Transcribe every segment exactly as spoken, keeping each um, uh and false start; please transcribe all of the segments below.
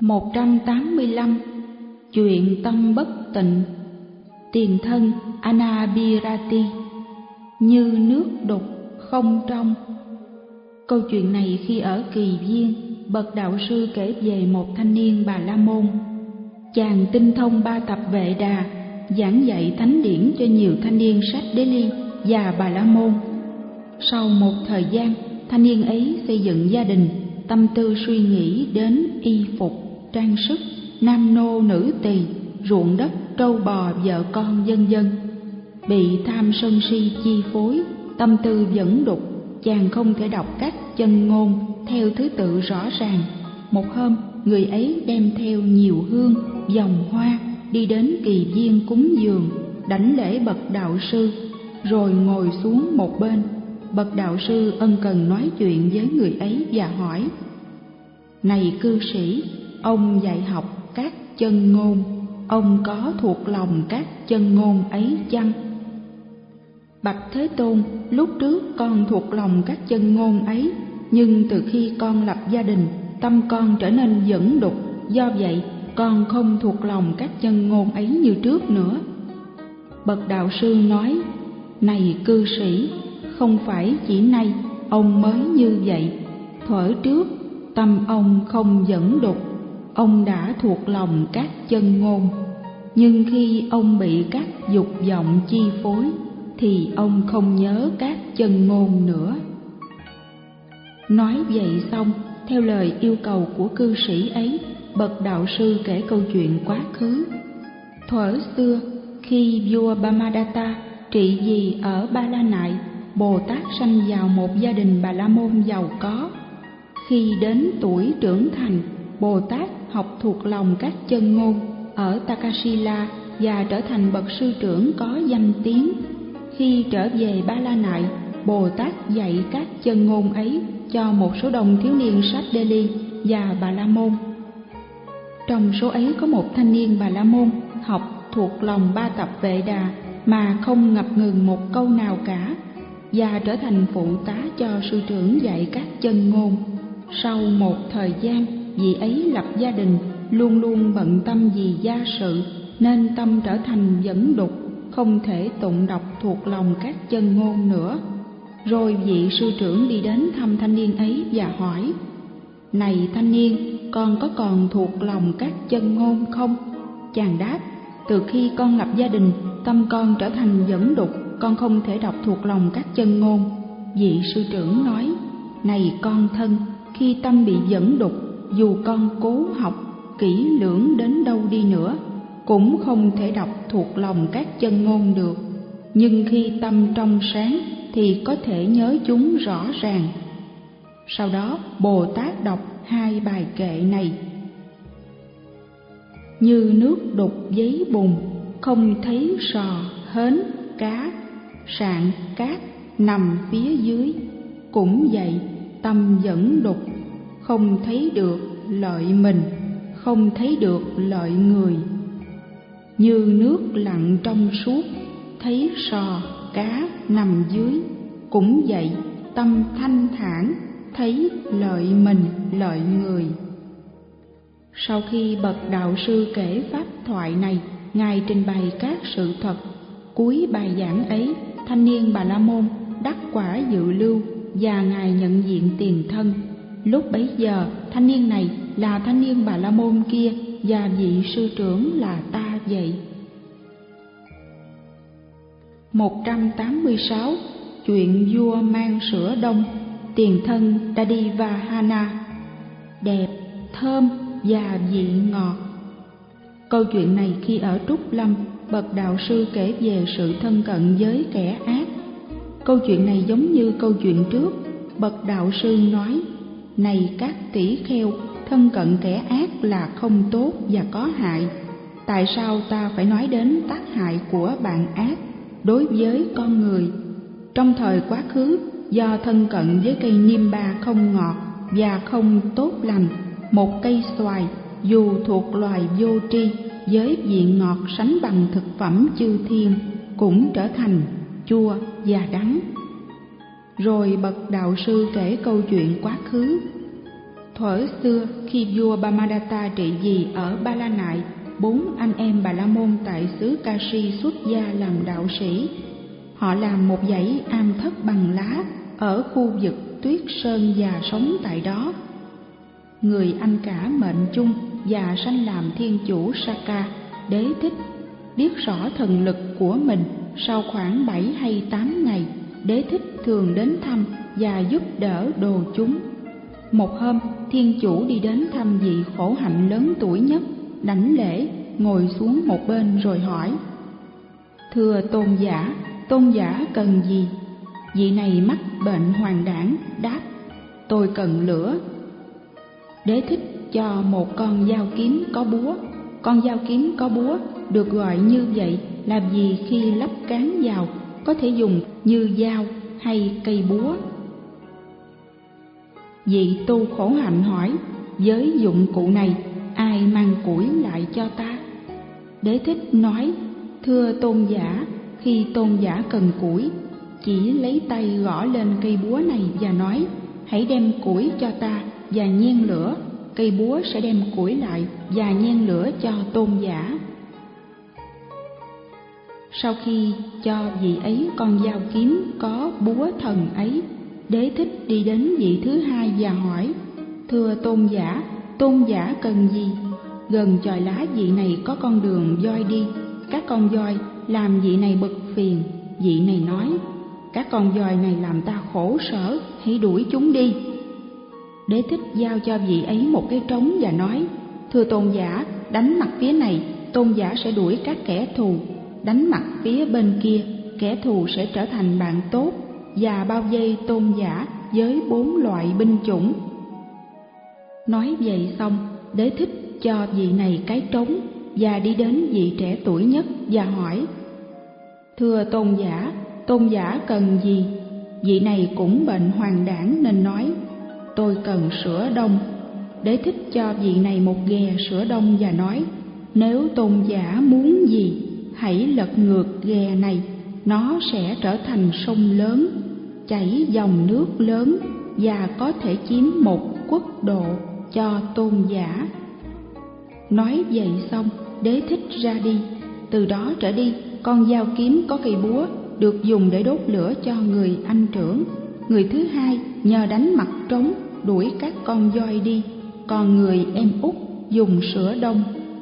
một trăm tám mươi lăm. Chuyện tâm bất tịnh. Tiền thân Anabhirati. Như nước đục không trong. Câu chuyện này khi ở Kỳ Viên, bậc đạo sư kể về một thanh niên Bà La Môn. Chàng tinh thông ba tập Vệ Đà, giảng dạy thánh điển cho nhiều thanh niên Sách Đế Ly và Bà La Môn. Sau một thời gian, thanh niên ấy xây dựng gia đình, tâm tư suy nghĩ đến y phục, trang sức, nam nô nữ tỳ, ruộng đất, trâu bò, vợ con, vân vân. Bị tham sân si chi phối, tâm tư dẫn đục, chàng không thể đọc các chân ngôn theo thứ tự rõ ràng. Một hôm, người ấy đem theo nhiều hương, vòng hoa, đi đến Kỳ Viên cúng dường, đảnh lễ bậc đạo sư, rồi ngồi xuống một bên. Bậc đạo sư ân cần nói chuyện với người ấy và hỏi: Này cư sĩ, ông dạy học các chân ngôn, ông có thuộc lòng các chân ngôn ấy chăng? Bạch Thế Tôn, lúc trước con thuộc lòng các chân ngôn ấy, nhưng từ khi con lập gia đình, tâm con trở nên dẫn đục, do vậy con không thuộc lòng các chân ngôn ấy như trước nữa. Bậc đạo sư nói: Này cư sĩ, không phải chỉ nay ông mới như vậy. Thuở trước tâm ông không dẫn đục, ông đã thuộc lòng các chân ngôn, nhưng khi ông bị các dục vọng chi phối thì ông không nhớ các chân ngôn nữa. Nói vậy xong, theo lời yêu cầu của cư sĩ ấy, bậc đạo sư kể câu chuyện quá khứ. Thuở xưa, khi vua Brahmadatta trị vì ở Ba La Nại, Bồ Tát sanh vào một gia đình Bà La Môn giàu có. Khi đến tuổi trưởng thành, Bồ Tát học thuộc lòng các chân ngôn ở Takasila và trở thành bậc sư trưởng có danh tiếng. Khi trở về Ba La Nại, Bồ Tát dạy các chân ngôn ấy cho một số đông thiếu niên Sách Đê Ly và Bà La Môn. Trong số ấy có một thanh niên Bà La Môn học thuộc lòng ba tập Vệ Đà mà không ngập ngừng một câu nào cả, và trở thành phụ tá cho sư trưởng dạy các chân ngôn. Sau một thời gian, vị ấy lập gia đình, luôn luôn bận tâm vì gia sự, nên tâm trở thành dẫn đục, không thể tụng đọc thuộc lòng các chân ngôn nữa. Rồi vị sư trưởng đi đến thăm thanh niên ấy và hỏi: Này thanh niên, con có còn thuộc lòng các chân ngôn không? Chàng đáp: Từ khi con lập gia đình, tâm con trở thành dẫn đục, con không thể đọc thuộc lòng các chân ngôn. Vị sư trưởng nói: Này con thân, khi tâm bị dẫn đục, dù con cố học kỹ lưỡng đến đâu đi nữa, cũng không thể đọc thuộc lòng các chân ngôn được. Nhưng khi tâm trong sáng thì có thể nhớ chúng rõ ràng. Sau đó Bồ Tát đọc hai bài kệ này: Như nước đục giấy bùn, không thấy sò, hến, cá, sạn, cát nằm phía dưới. Cũng vậy, tâm dẫn đục, không thấy được lợi mình, không thấy được lợi người. Như nước lặng trong suốt, thấy sò, cá nằm dưới. Cũng vậy, tâm thanh thản, thấy lợi mình, lợi người. Sau khi bậc đạo sư kể pháp thoại này, Ngài trình bày các sự thật. Cuối bài giảng ấy, thanh niên Bà La Môn đắc quả dự lưu và Ngài nhận diện tiền thân. Lúc bấy giờ, thanh niên này là thanh niên Bà La Môn kia và vị sư trưởng là ta vậy. một trăm tám mươi sáu. Chuyện vua mang sữa đông. Tiền thân Dadivahana. Đẹp, thơm và vị ngọt. Câu chuyện này khi ở Trúc Lâm, bậc đạo sư kể về sự thân cận với kẻ ác. Câu chuyện này giống như câu chuyện trước. Bậc đạo sư nói: Này các tỷ kheo, thân cận kẻ ác là không tốt và có hại. Tại sao ta phải nói đến tác hại của bạn ác đối với con người? Trong thời quá khứ, do thân cận với cây niêm ba không ngọt và không tốt lành, một cây xoài dù thuộc loài vô tri, với vị ngọt sánh bằng thực phẩm chư thiên, cũng trở thành chua và đắng. Rồi bậc đạo sư kể câu chuyện quá khứ. Thuở xưa, khi vua Brahmadatta trị vì ở Ba La Nại, bốn anh em Bà La Môn tại xứ Kashi xuất gia làm đạo sĩ. Họ làm một dãy am thất bằng lá ở khu vực tuyết sơn và sống tại đó. Người anh cả mệnh chung và sanh làm thiên chủ Saka. Đế Thích biết rõ thần lực của mình. Sau khoảng bảy hay tám ngày, Đế Thích thường đến thăm và giúp đỡ đồ chúng. Một hôm, thiên chủ đi đến thăm vị khổ hạnh lớn tuổi nhất, đảnh lễ, ngồi xuống một bên rồi hỏi: Thưa tôn giả, tôn giả cần gì? Vị này mắc bệnh hoàng đảng, đáp: Tôi cần lửa. Đế Thích cho một con dao kiếm có búa. Con dao kiếm có búa được gọi như vậy là vì khi lắp cán vào có thể dùng như dao hay cây búa. Vị tu khổ hạnh hỏi: Với dụng cụ này, ai mang củi lại cho ta? Đế Thích nói: Thưa tôn giả, khi tôn giả cần củi, chỉ lấy tay gõ lên cây búa này và nói: Hãy đem củi cho ta và nhen lửa. Cây búa sẽ đem củi lại và nhen lửa cho tôn giả. Sau khi cho vị ấy con dao kiếm có búa thần ấy, Đế Thích đi đến vị thứ hai và hỏi: Thưa tôn giả, tôn giả cần gì? Gần chòi lá vị này có con đường voi đi. Các con voi làm vị này bực phiền. Vị này nói: Các con voi này làm ta khổ sở, hãy đuổi chúng đi. Đế Thích giao cho vị ấy một cái trống và nói: Thưa tôn giả, đánh mặt phía này, tôn giả sẽ đuổi các kẻ thù. Đánh mặt phía bên kia, kẻ thù sẽ trở thành bạn tốt và bao vây tôn giả với bốn loại binh chủng. Nói vậy xong, Đế Thích cho vị này cái trống và đi đến vị trẻ tuổi nhất và hỏi: Thưa tôn giả, tôn giả cần gì? Vị này cũng bệnh hoàng đảng nên nói: Tôi cần sữa đông. Đế Thích cho vị này một ghè sữa đông và nói: Nếu tôn giả muốn gì, hãy lật ngược ghè này, nó sẽ trở thành sông lớn, chảy dòng nước lớn và có thể chiếm một quốc độ cho tôn giả. Nói vậy xong, Đế Thích ra đi. Từ đó trở đi, con dao kiếm có cây búa được dùng để đốt lửa cho người anh trưởng. Người thứ hai nhờ đánh mặt trống đuổi các con voi đi, còn người em út dùng sữa đông.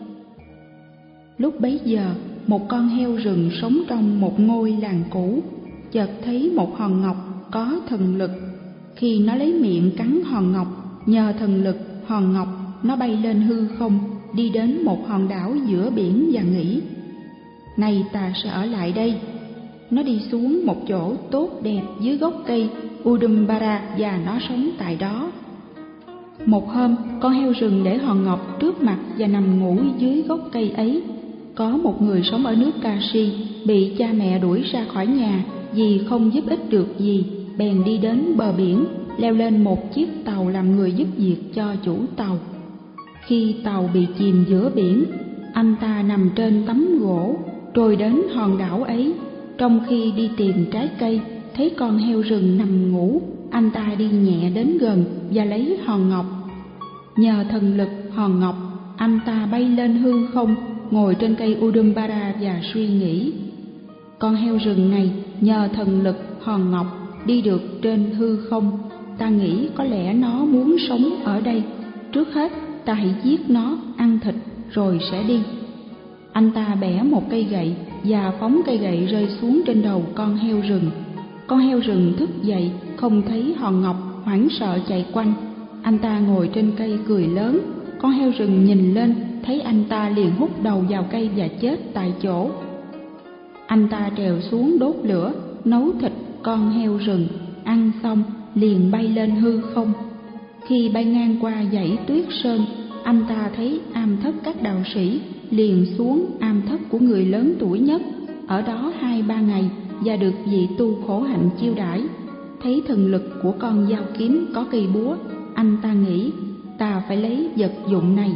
Lúc bấy giờ, một con heo rừng sống trong một ngôi làng cũ chợt thấy một hòn ngọc có thần lực. Khi nó lấy miệng cắn hòn ngọc, nhờ thần lực hòn ngọc nó bay lên hư không, đi đến một hòn đảo giữa biển và nghĩ: Nay ta sẽ ở lại đây. Nó đi xuống một chỗ tốt đẹp dưới gốc cây Udumbara và nó sống tại đó. Một hôm, con heo rừng để hòn ngọc trước mặt và nằm ngủ dưới gốc cây ấy. Có một người sống ở nước Kashi bị cha mẹ đuổi ra khỏi nhà vì không giúp ích được gì, bèn đi đến bờ biển, leo lên một chiếc tàu làm người giúp việc cho chủ tàu. Khi tàu bị chìm giữa biển, anh ta nằm trên tấm gỗ trôi đến hòn đảo ấy. Trong khi đi tìm trái cây, thấy con heo rừng nằm ngủ, anh ta đi nhẹ đến gần và lấy hòn ngọc. Nhờ thần lực hòn ngọc, anh ta bay lên hư không, ngồi trên cây Udumbara và suy nghĩ. Con heo rừng này nhờ thần lực hòn ngọc đi được trên hư không. Ta nghĩ có lẽ nó muốn sống ở đây. Trước hết ta hãy giết nó, ăn thịt rồi sẽ đi. Anh ta bẻ một cây gậy và phóng cây gậy rơi xuống trên đầu con heo rừng. Con heo rừng thức dậy, không thấy hòn ngọc, hoảng sợ chạy quanh. Anh ta ngồi trên cây cười lớn. Con heo rừng nhìn lên, thấy anh ta liền hút đầu vào cây và chết tại chỗ. Anh ta trèo xuống đốt lửa, nấu thịt con heo rừng, ăn xong liền bay lên hư không. Khi bay ngang qua dãy tuyết sơn, anh ta thấy am thất các đạo sĩ, liền xuống am thất của người lớn tuổi nhất, ở đó hai ba ngày và được vị tu khổ hạnh chiêu đãi. Thấy thần lực của con dao kiếm có cây búa, anh ta nghĩ: ta phải lấy vật dụng này.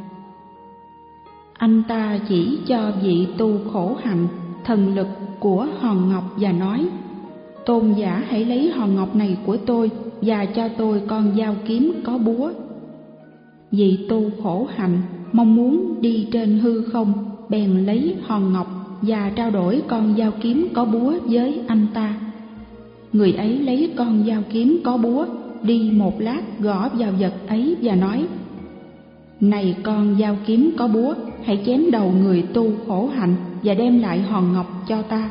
Anh ta chỉ cho vị tu khổ hạnh thần lực của hòn ngọc và nói: tôn giả hãy lấy hòn ngọc này của tôi và cho tôi con dao kiếm có búa. Vị tu khổ hạnh mong muốn đi trên hư không, bèn lấy hòn ngọc và trao đổi con dao kiếm có búa với anh ta. Người ấy lấy con dao kiếm có búa, đi một lát gõ vào vật ấy và nói: Này con dao kiếm có búa, hãy chém đầu người tu khổ hạnh và đem lại hòn ngọc cho ta.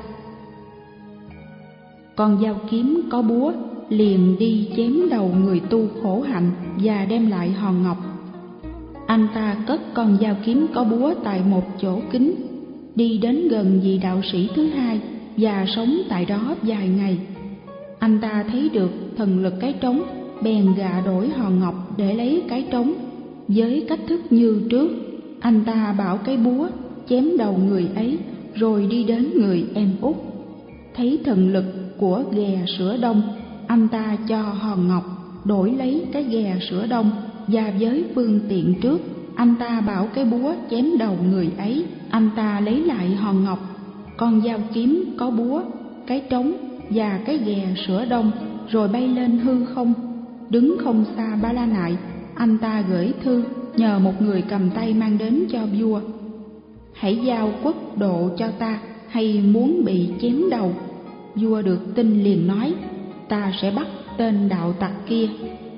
Con dao kiếm có búa liền đi chém đầu người tu khổ hạnh và đem lại hòn ngọc. Anh ta cất con dao kiếm có búa tại một chỗ kín, đi đến gần vị đạo sĩ thứ hai và sống tại đó vài ngày. Anh ta thấy được thần lực cái trống, bèn gạ đổi hòn ngọc để lấy cái trống. Với cách thức như trước, anh ta bảo cái búa chém đầu người ấy, rồi đi đến người em út. Thấy thần lực của ghè sữa đông, anh ta cho hòn ngọc đổi lấy cái ghè sữa đông, và với phương tiện trước, anh ta bảo cái búa chém đầu người ấy, anh ta lấy lại hòn ngọc, con dao kiếm có búa, cái trống và cái ghè sữa đông, rồi bay lên hư không. Đứng không xa Ba La Nại, anh ta gửi thư nhờ một người cầm tay mang đến cho vua: Hãy giao quốc độ cho ta, hay muốn bị chém đầu? Vua được tin liền nói: Ta sẽ bắt tên đạo tặc kia.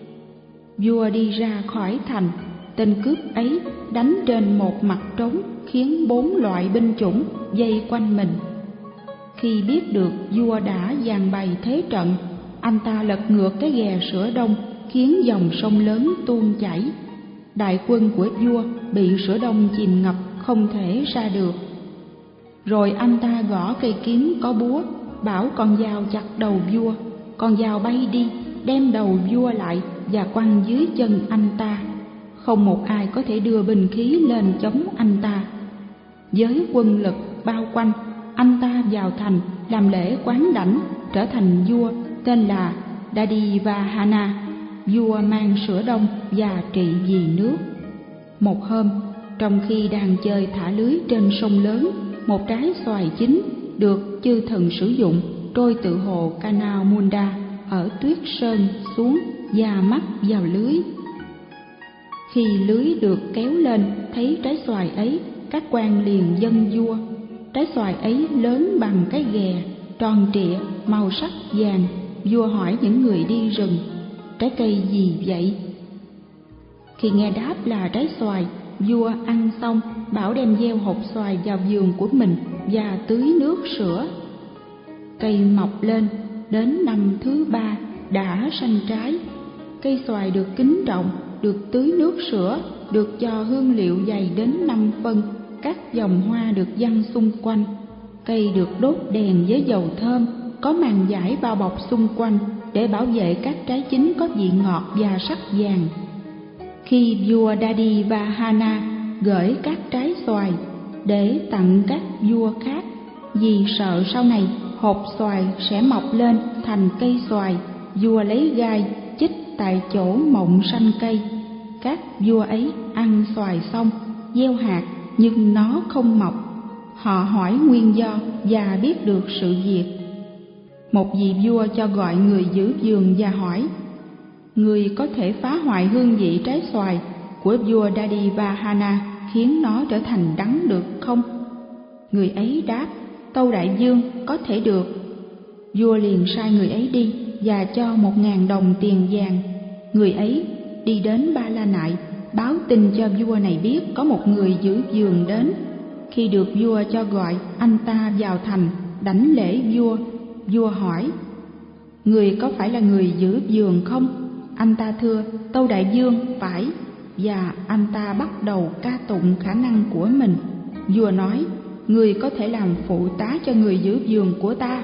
Vua đi ra khỏi thành, tên cướp ấy đánh trên một mặt trống, khiến bốn loại binh chủng vây quanh mình. Khi biết được vua đã dàn bày thế trận, anh ta lật ngược cái ghè sữa đông, khiến dòng sông lớn tuôn chảy. Đại quân của vua bị sữa đông chìm ngập, không thể ra được. Rồi anh ta gõ cây kiếm có búa, bảo con dao chặt đầu vua. Con dao bay đi, đem đầu vua lại và quăng dưới chân anh ta. Không một ai có thể đưa binh khí lên chống anh ta. Với quân lực bao quanh, anh ta vào thành làm lễ quán đảnh, trở thành vua tên là Dadivahana, vua mang sữa đông và trị vì nước. Một hôm, trong khi đang chơi thả lưới trên sông lớn, một trái xoài chín được chư thần sử dụng trôi từ hồ Canal Munda ở Tuyết Sơn xuống và mắc vào lưới. Khi lưới được kéo lên, thấy trái xoài ấy, các quan liền dâng vua. Trái xoài ấy lớn bằng cái ghè, tròn trịa, màu sắc vàng. Vua hỏi những người đi rừng: Trái cây gì vậy? Khi nghe đáp là trái xoài, vua ăn xong bảo đem gieo hột xoài vào vườn của mình và tưới nước sữa. Cây mọc lên, đến năm thứ ba đã sanh trái. Cây xoài được kính trọng, được tưới nước sữa, được cho hương liệu dày đến năm phân. Các dòng hoa được văng xung quanh. Cây được đốt đèn với dầu thơm, có màn vải bao bọc xung quanh để bảo vệ các trái chín có vị ngọt và sắc vàng. Khi vua Dadivahana gửi các trái xoài để tặng các vua khác, vì sợ sau này hột xoài sẽ mọc lên thành cây xoài, vua lấy gai chích tại chỗ mộng sanh cây. Các vua ấy ăn xoài xong, gieo hạt nhưng nó không mọc. Họ hỏi nguyên do và biết được sự việc. Một vị vua cho gọi người giữ vườn và hỏi: Người có thể phá hoại hương vị trái xoài của vua Dadivahana, khiến nó trở thành đắng được không? Người ấy đáp: Tâu đại vương, có thể được. Vua liền sai người ấy đi và cho một ngàn đồng tiền vàng. Người ấy đi đến Ba La Nại, báo tin cho vua này biết có một người giữ vườn đến. Khi được vua cho gọi, anh ta vào thành đảnh lễ vua. Vua hỏi: Người có phải là người giữ vườn không? Anh ta thưa: Tâu đại vương, phải. Và anh ta bắt đầu ca tụng khả năng của mình. Vua nói: Người có thể làm phụ tá cho người giữ vườn của ta.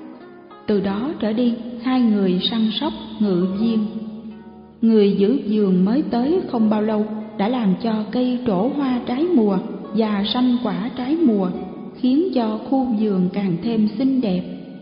Từ đó trở đi, hai người săn sóc ngự viên. Người giữ vườn mới tới không bao lâu đã làm cho cây trổ hoa trái mùa và sanh quả trái mùa, khiến cho khu vườn càng thêm xinh đẹp.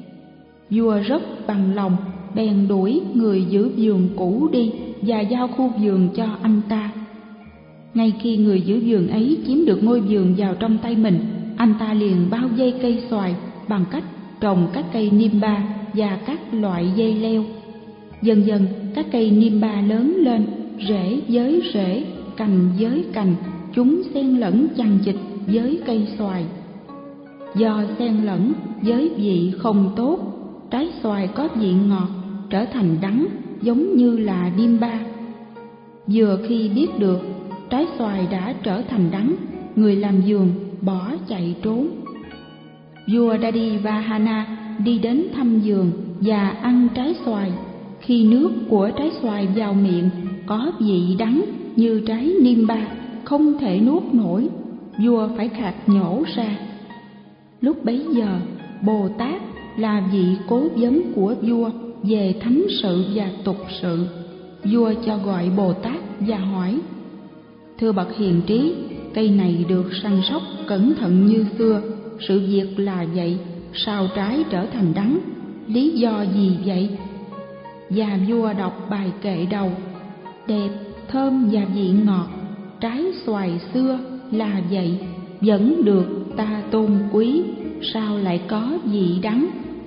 Vua rất bằng lòng, bèn đuổi người giữ vườn cũ đi và giao khu vườn cho anh ta. Ngay khi người giữ vườn ấy chiếm được ngôi vườn vào trong tay mình, anh ta liền bao vây cây xoài bằng cách trồng các cây nimba và các loại dây leo. Dần dần các cây nimba lớn lên, rễ với rễ, cành với cành, chúng xen lẫn chằng chịt với cây xoài. Do xen lẫn với vị không tốt, trái xoài có vị ngọt trở thành đắng, giống như là niêm ba. Vừa khi biết được trái xoài đã trở thành đắng, người làm vườn bỏ chạy trốn. Vua Dadivahana đi đến thăm vườn và ăn trái xoài. Khi nước của trái xoài vào miệng có vị đắng như trái niêm ba, không thể nuốt nổi, vua phải khạc nhổ ra. Lúc bấy giờ, Bồ Tát là vị cố vấn của vua về thánh sự và tục sự. Vua cho gọi Bồ Tát và hỏi: Thưa bậc hiền trí, cây này được săn sóc cẩn thận như xưa, sự việc là vậy, sao trái trở thành đắng, lý do gì vậy? Và vua đọc bài kệ đầu: đẹp, thơm và vị ngọt, trái xoài xưa là vậy, vẫn được ta tôn quý, sao lại có vị đắng?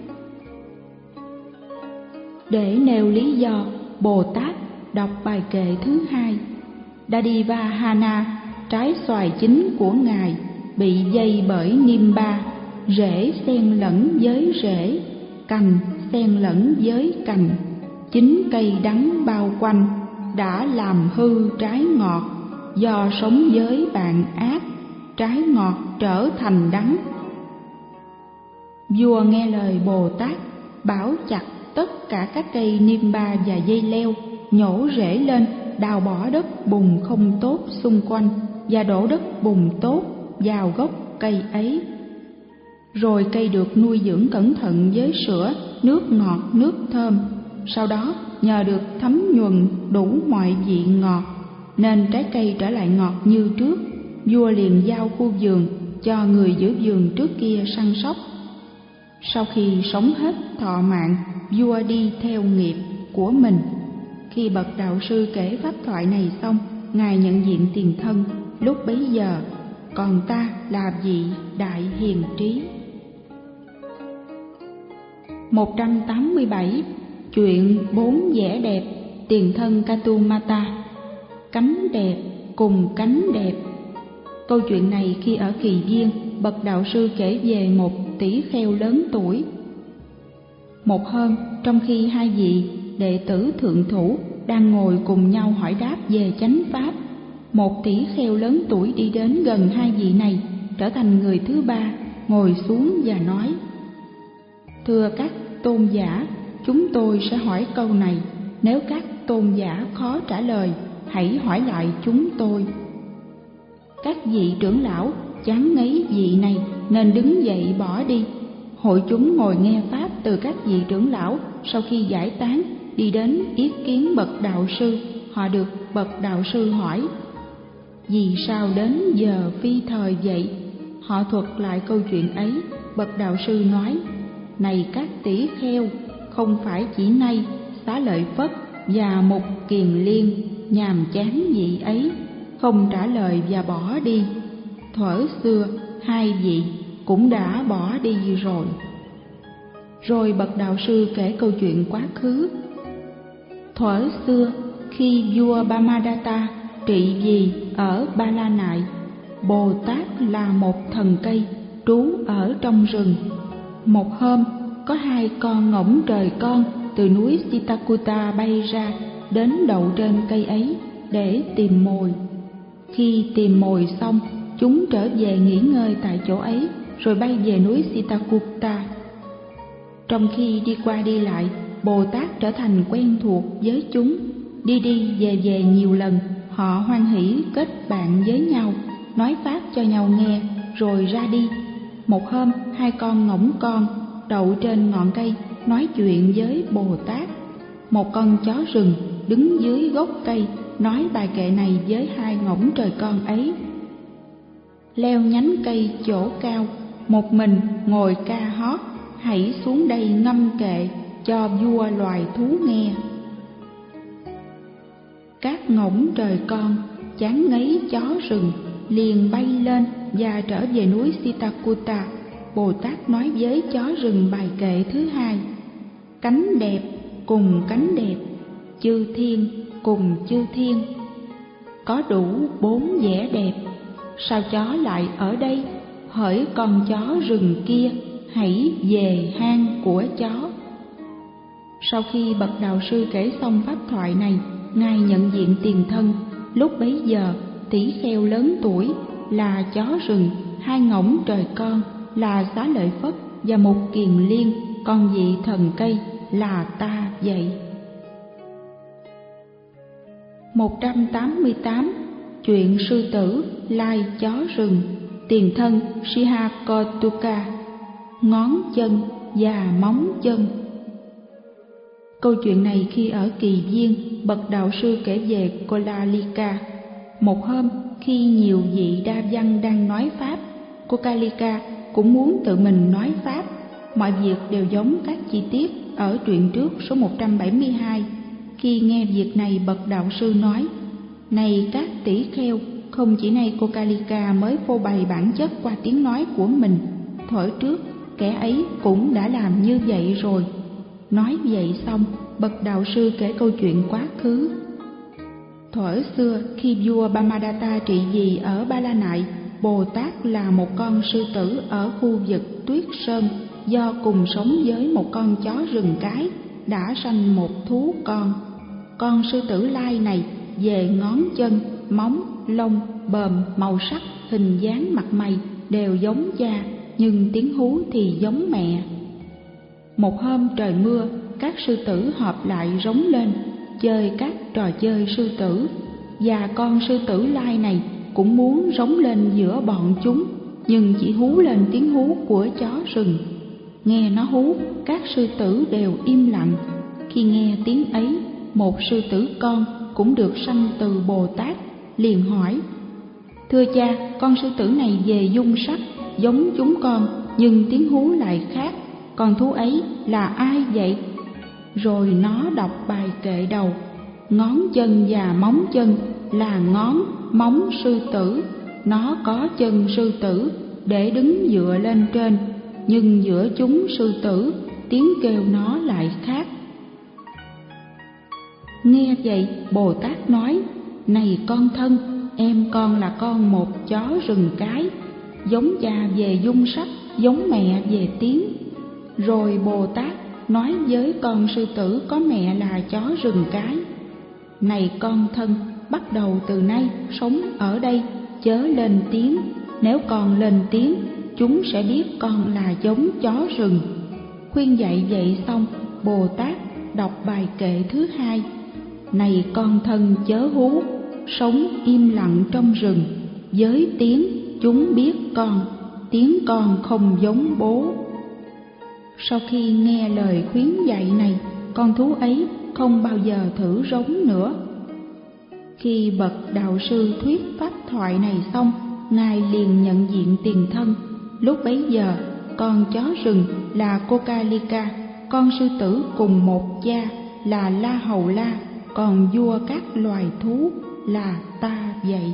Để nêu lý do, Bồ Tát đọc bài kệ thứ hai: Dadivahana, trái xoài chín của ngài bị dây bởi niêm ba, rễ xen lẫn với rễ, cành xen lẫn với cành, chín cây đắng bao quanh, đã làm hư trái ngọt, do sống với bạn ác, trái ngọt trở thành đắng. Vua nghe lời Bồ Tát, bảo chặt tất cả các cây niêm ba và dây leo, nhổ rễ lên, đào bỏ đất bùn không tốt xung quanh và đổ đất bùn tốt vào gốc cây ấy. Rồi cây được nuôi dưỡng cẩn thận với sữa, nước ngọt, nước thơm. Sau đó nhờ được thấm nhuần đủ mọi vị ngọt, nên trái cây trở lại ngọt như trước. Vua liền giao khu vườn cho người giữ vườn trước kia săn sóc. Sau khi sống hết thọ mạng, vua đi theo nghiệp của mình. Khi bậc đạo sư kể pháp thoại này xong, ngài nhận diện tiền thân. Lúc bấy giờ, còn ta là vị đại hiền trí. một trăm tám mươi bảy. Chuyện bốn vẻ đẹp tiền thân Katumata. Cánh đẹp cùng cánh đẹp. Câu chuyện này khi ở Kỳ Viên, bậc đạo sư kể về một tỷ kheo lớn tuổi. Một hôm, trong khi hai vị đệ tử thượng thủ đang ngồi cùng nhau hỏi đáp về chánh pháp, một tỷ kheo lớn tuổi đi đến gần hai vị này, trở thành người thứ ba, ngồi xuống và nói: Thưa các tôn giả, chúng tôi sẽ hỏi câu này, nếu các tôn giả khó trả lời, hãy hỏi lại chúng tôi. Các vị trưởng lão chán ngấy vị này nên đứng dậy bỏ đi. Hội chúng ngồi nghe pháp từ các vị trưởng lão. Sau khi giải tán, đi đến ý kiến bậc đạo sư. Họ được bậc đạo sư hỏi: vì sao đến giờ phi thời vậy? Họ thuật lại câu chuyện ấy. Bậc đạo sư nói: này các tỷ kheo, không phải chỉ nay Xá Lợi Phất và Mục Kiền Liên nhàm chán vị ấy, không trả lời và bỏ đi. Thuở xưa hai vị cũng đã bỏ đi rồi. Rồi bậc đạo sư kể câu chuyện quá khứ. Thuở xưa, khi vua Bamadatta trị vì ở Ba La Nại, Bồ Tát là một thần cây trú ở trong rừng. Một hôm, có hai con ngỗng trời con từ núi Sitakuta bay ra, đến đậu trên cây ấy để tìm mồi. Khi tìm mồi xong, chúng trở về nghỉ ngơi tại chỗ ấy, rồi bay về núi Sitakuta. Trong khi đi qua đi lại, Bồ Tát trở thành quen thuộc với chúng. Đi đi về về nhiều lần, họ hoan hỷ kết bạn với nhau, nói pháp cho nhau nghe, rồi ra đi. Một hôm, hai con ngỗng con đậu trên ngọn cây, nói chuyện với Bồ Tát. Một con chó rừng đứng dưới gốc cây, nói bài kệ này với hai ngỗng trời con ấy: leo nhánh cây chỗ cao, một mình ngồi ca hót, hãy xuống đây ngâm kệ cho vua loài thú nghe. Các ngỗng trời con chán ngấy chó rừng, liền bay lên và trở về núi Sitakuta. Bồ Tát nói với chó rừng bài kệ thứ hai: cánh đẹp cùng cánh đẹp, chư thiên cùng chư thiên. có đủ bốn vẻ đẹp. Sao chó lại ở đây? Hỡi con chó rừng kia, hãy về hang của chó. Sau khi bậc đạo sư kể xong pháp thoại này, ngài nhận diện tiền thân. Lúc bấy giờ, tỷ kheo lớn tuổi là chó rừng, hai ngỗng trời con là Xá Lợi Phất và một kiền liên, còn vị thần cây là ta vậy. một trăm tám mươi tám. Chuyện sư tử lai chó rừng. Tiền thân Sihakotuka, ngón chân và móng chân. Câu chuyện này khi ở Kỳ Viên, bậc đạo sư kể về Kolalika. Một hôm, khi nhiều vị đa văn đang nói pháp, Kolalika cũng muốn tự mình nói pháp. Mọi việc đều giống các chi tiết ở truyện trước số một trăm bảy mươi hai. Khi nghe việc này, bậc đạo sư nói: này các tỷ kheo, không chỉ nay Kolalika mới phô bày bản chất qua tiếng nói của mình, thuở trước kẻ ấy cũng đã làm như vậy rồi. Nói vậy xong, bậc đạo sư kể câu chuyện quá khứ. Thuở xưa, khi vua Brahmadatta trị vì ở Ba La Nại, Bồ Tát là một con sư tử ở khu vực Tuyết Sơn, do cùng sống với một con chó rừng cái, đã sanh một thú con. Con sư tử lai này về ngón chân, móng, lông, bờm, màu sắc, hình dáng mặt mày đều giống cha, nhưng tiếng hú thì giống mẹ. Một hôm trời mưa, các sư tử họp lại rống lên, chơi các trò chơi sư tử, và con sư tử lai này cũng muốn rống lên giữa bọn chúng, nhưng chỉ hú lên tiếng hú của chó rừng. Nghe nó hú, các sư tử đều im lặng. Khi nghe tiếng ấy, một sư tử con cũng được sanh từ Bồ Tát liền hỏi: thưa cha, con sư tử này về dung sắc giống chúng con, nhưng tiếng hú lại khác, con thú ấy là ai vậy? Rồi nó đọc bài kệ đầu: ngón chân và móng chân là ngón, móng sư tử. Nó có chân sư tử để đứng dựa lên trên, nhưng giữa chúng sư tử, tiếng kêu nó lại khác. Nghe vậy, Bồ Tát nói: này con thân, em con là con một chó rừng cái, giống cha về dung sắc, giống mẹ về tiếng. Rồi Bồ Tát nói với con sư tử có mẹ là chó rừng cái: này con thân, bắt đầu từ nay sống ở đây, chớ lên tiếng. Nếu con lên tiếng, chúng sẽ biết con là giống chó rừng. Khuyên dạy vậy xong, Bồ Tát đọc bài kệ thứ hai: này con thân chớ hú, sống im lặng trong rừng. Với tiếng chúng biết con, tiếng con không giống bố. Sau khi nghe lời khuyến dạy này, con thú ấy không bao giờ thử rống nữa. Khi bậc đạo sư thuyết pháp thoại này xong, ngài liền nhận diện tiền thân. Lúc bấy giờ, con chó rừng là Kolalika, con sư tử cùng một cha là La Hầu La, còn vua các loài thú là ta vậy.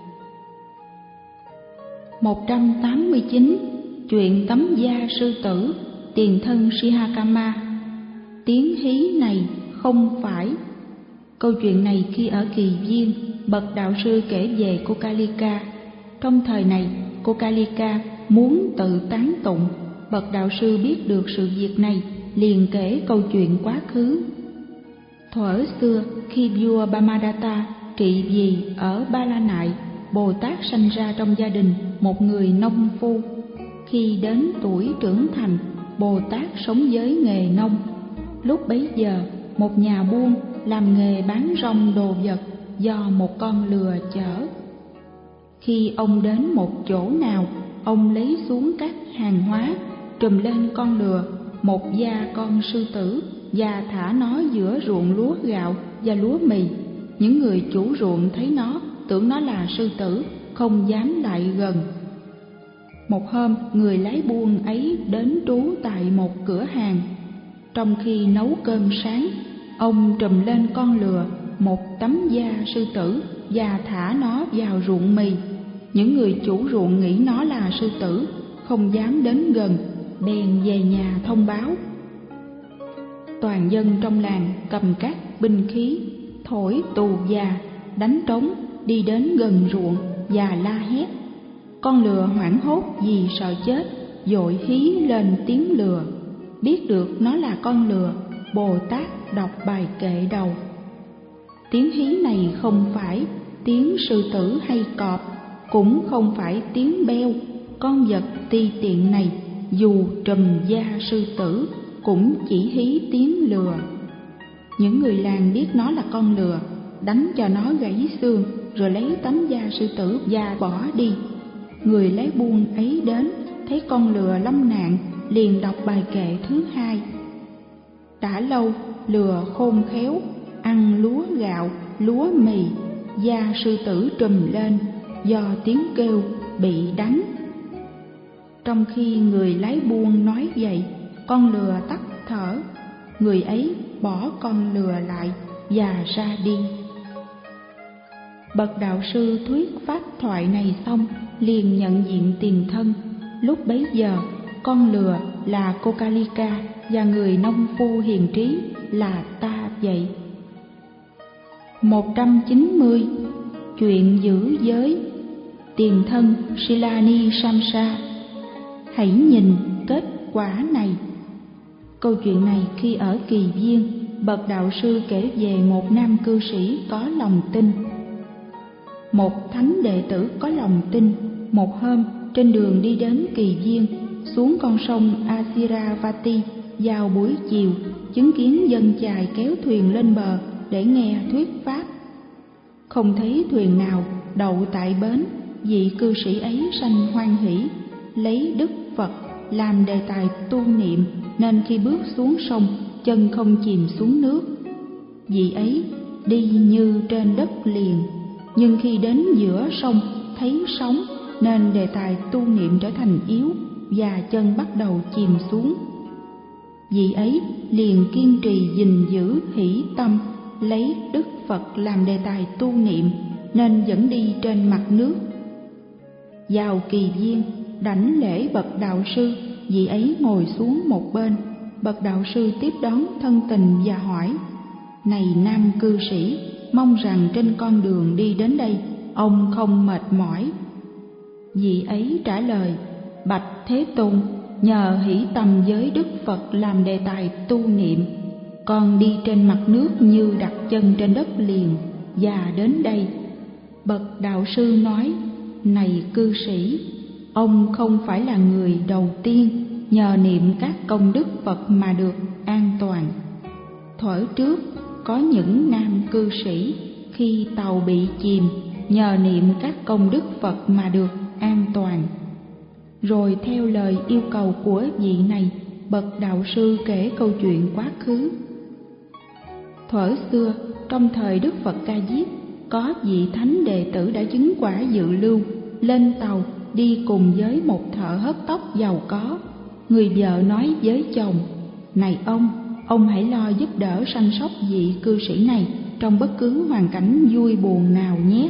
một trăm tám mươi chín. Chuyện tấm da sư tử, tiền thân Sihakama. Tiếng hí này không phải. Câu chuyện này khi ở Kỳ Viên, bậc đạo sư kể về Kolalika. Trong thời này, Kolalika muốn tự tán tụng. Bậc đạo sư biết được sự việc này, liền kể câu chuyện quá khứ. Thuở xưa, khi vua Brahmadatta trị vì ở Ba La Nại, Bồ Tát sanh ra trong gia đình một người nông phu. Khi đến tuổi trưởng thành, Bồ Tát sống với nghề nông. Lúc bấy giờ, một nhà buôn làm nghề bán rong đồ vật do một con lừa chở. Khi ông đến một chỗ nào, ông lấy xuống các hàng hóa, trùm lên con lừa một da con sư tử và thả nó giữa ruộng lúa gạo và lúa mì. Những người chủ ruộng thấy nó, tưởng nó là sư tử, không dám lại gần. Một hôm, người lái buôn ấy đến trú tại một cửa hàng. Trong khi nấu cơm sáng, ông trùm lên con lừa một tấm da sư tử và thả nó vào ruộng mì. Những người chủ ruộng nghĩ nó là sư tử, không dám đến gần, bèn về nhà thông báo. Toàn dân trong làng cầm các binh khí, thổi tù già, đánh trống, đi đến gần ruộng và la hét. Con lừa hoảng hốt vì sợ chết, vội hí lên tiếng lừa. Biết được nó là con lừa, Bồ Tát đọc bài kệ đầu. Tiếng hí này không phải tiếng sư tử hay cọp, cũng không phải tiếng beo. Con vật ti tiện này dù trùm da sư tử cũng chỉ hí tiếng lừa. Những người làng biết nó là con lừa, đánh cho nó gãy xương, rồi lấy tấm da sư tử và bỏ đi. Người lấy buôn ấy đến, thấy con lừa lâm nạn, liền đọc bài kệ thứ hai. Đã lâu lừa khôn khéo, ăn lúa gạo, lúa mì, da sư tử trùm lên, do tiếng kêu bị đánh. Trong khi người lái buôn nói vậy, con lừa tắt thở. Người ấy bỏ con lừa lại và ra đi. Bậc đạo sư thuyết pháp thoại này xong, liền nhận diện tiền thân. Lúc bấy giờ, con lừa là Kokalika và người nông phu hiền trí là ta vậy. một trăm chín mươi. Chuyện giữ giới. Tiền thân Silani Samsa. Hãy nhìn kết quả này. Câu chuyện này khi ở Kỳ Viên, bậc đạo sư kể về một nam cư sĩ có lòng tin. Một thánh đệ tử có lòng tin, một hôm trên đường đi đến Kỳ Viên, xuống con sông Asiravati vào buổi chiều, chứng kiến dân chài kéo thuyền lên bờ để nghe thuyết pháp. Không thấy thuyền nào đậu tại bến, vị cư sĩ ấy sanh hoan hỷ, lấy Đức Phật làm đề tài tu niệm, nên khi bước xuống sông, chân không chìm xuống nước. Vị ấy đi như trên đất liền, nhưng khi đến giữa sông thấy sóng, nên đề tài tu niệm trở thành yếu và chân bắt đầu chìm xuống. Vị ấy liền kiên trì gìn giữ hỷ tâm, lấy Đức Phật làm đề tài tu niệm, nên vẫn đi trên mặt nước. Vào Kỳ Viên, đảnh lễ bậc đạo sư, vị ấy ngồi xuống một bên. Bậc đạo sư tiếp đón thân tình và hỏi: Này nam cư sĩ, mong rằng trên con đường đi đến đây, ông không mệt mỏi. Vị ấy trả lời: Bạch Thế Tôn, nhờ hỷ tâm với Đức Phật làm đề tài tu niệm, con đi trên mặt nước như đặt chân trên đất liền và đến đây. Bậc đạo sư nói: Này cư sĩ, ông không phải là người đầu tiên nhờ niệm các công đức Phật mà được an toàn. Thuở trước có những nam cư sĩ khi tàu bị chìm, nhờ niệm các công đức Phật mà được an toàn. Rồi theo lời yêu cầu của vị này, bậc đạo sư kể câu chuyện quá khứ. Thuở xưa, trong thời Đức Phật Ca Diếp, có vị thánh đệ tử đã chứng quả dự lưu, lên tàu đi cùng với một thợ hớt tóc giàu có. Người vợ nói với chồng: Này ông, ông hãy lo giúp đỡ săn sóc vị cư sĩ này trong bất cứ hoàn cảnh vui buồn nào nhé.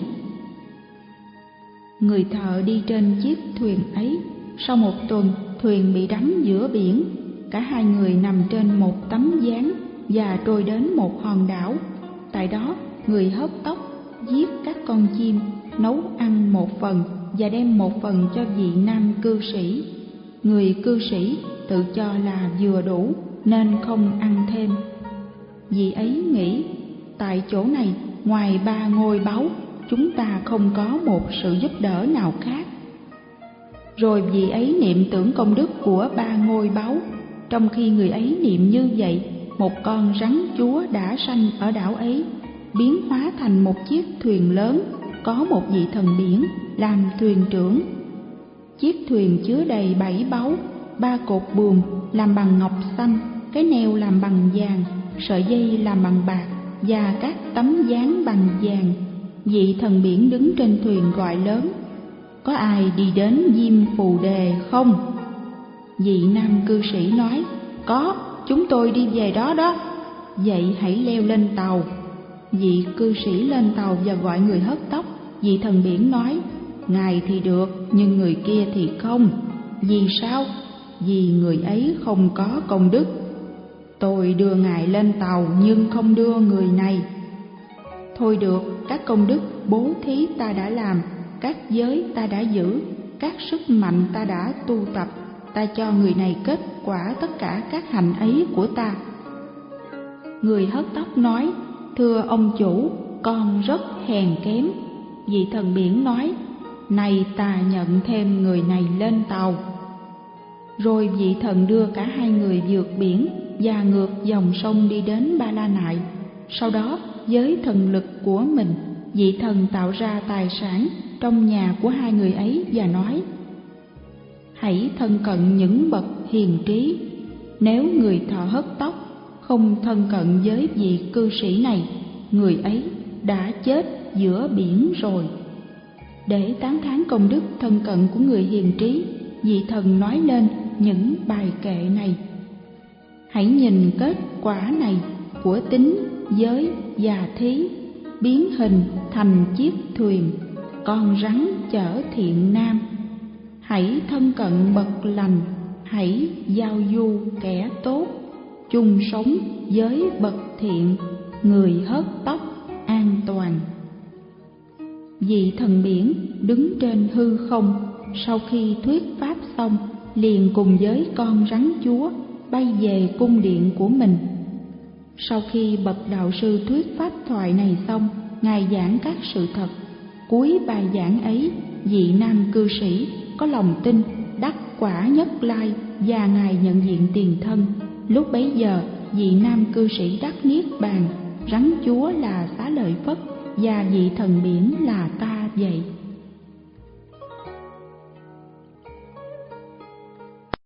Người thợ đi trên chiếc thuyền ấy. Sau một tuần, thuyền bị đắm giữa biển. Cả hai người nằm trên một tấm ván và trôi đến một hòn đảo. Tại đó, người hớt tóc giết các con chim, nấu ăn một phần và đem một phần cho vị nam cư sĩ. Người cư sĩ tự cho là vừa đủ nên không ăn thêm. Vị ấy nghĩ: tại chỗ này ngoài ba ngôi báu, chúng ta không có một sự giúp đỡ nào khác. Rồi vị ấy niệm tưởng công đức của ba ngôi báu. Trong khi người ấy niệm như vậy, một con rắn chúa đã sanh ở đảo ấy, biến hóa thành một chiếc thuyền lớn, có một vị thần biển làm thuyền trưởng. Chiếc thuyền chứa đầy bảy báu: ba cột buồm làm bằng ngọc xanh, cái neo làm bằng vàng, sợi dây làm bằng bạc và các tấm dáng bằng vàng. Vị thần biển đứng trên thuyền gọi lớn: Có ai đi đến Diêm Phù Đề không? Vị nam cư sĩ nói: Có, chúng tôi đi về đó đó. Vậy hãy leo lên tàu. Vị cư sĩ lên tàu và gọi người hớt tóc. Vị thần biển nói: Ngài thì được, nhưng người kia thì không. Vì sao? Vì người ấy không có công đức. Tôi đưa ngài lên tàu nhưng không đưa người này. Thôi được, các công đức bố thí ta đã làm, các giới ta đã giữ, các sức mạnh ta đã tu tập, ta cho người này kết quả tất cả các hành ấy của ta. Người hớt tóc nói, thưa ông chủ, con rất hèn kém. Vị thần biển nói, này ta nhận thêm người này lên tàu. Rồi vị thần đưa cả hai người vượt biển và ngược dòng sông đi đến Ba La Nại. Sau đó, với thần lực của mình, vị thần tạo ra tài sản trong nhà của hai người ấy và nói, hãy thân cận những bậc hiền trí. Nếu người thợ hớt tóc không thân cận với vị cư sĩ này, người ấy đã chết giữa biển rồi. Để tán thán công đức thân cận của người hiền trí, vị thần nói lên những bài kệ này. Hãy nhìn kết quả này của tín, giới và thí, biến hình thành chiếc thuyền, con rắn chở thiện nam. Hãy thân cận bậc lành, hãy giao du kẻ tốt, chung sống với bậc thiện, người hớt tóc an toàn. Vị thần biển đứng trên hư không, sau khi thuyết pháp xong, liền cùng với con rắn chúa bay về cung điện của mình. Sau khi bậc đạo sư thuyết pháp thoại này xong, ngài giảng các sự thật. Cuối bài giảng ấy, vị nam cư sĩ có lòng tin đắc quả Nhất Lai và ngài nhận diện tiền thân. Lúc bấy giờ, vị nam cư sĩ đắc niết bàn, rắn chúa là Xá Lợi Phất và vị thần biển là ta vậy.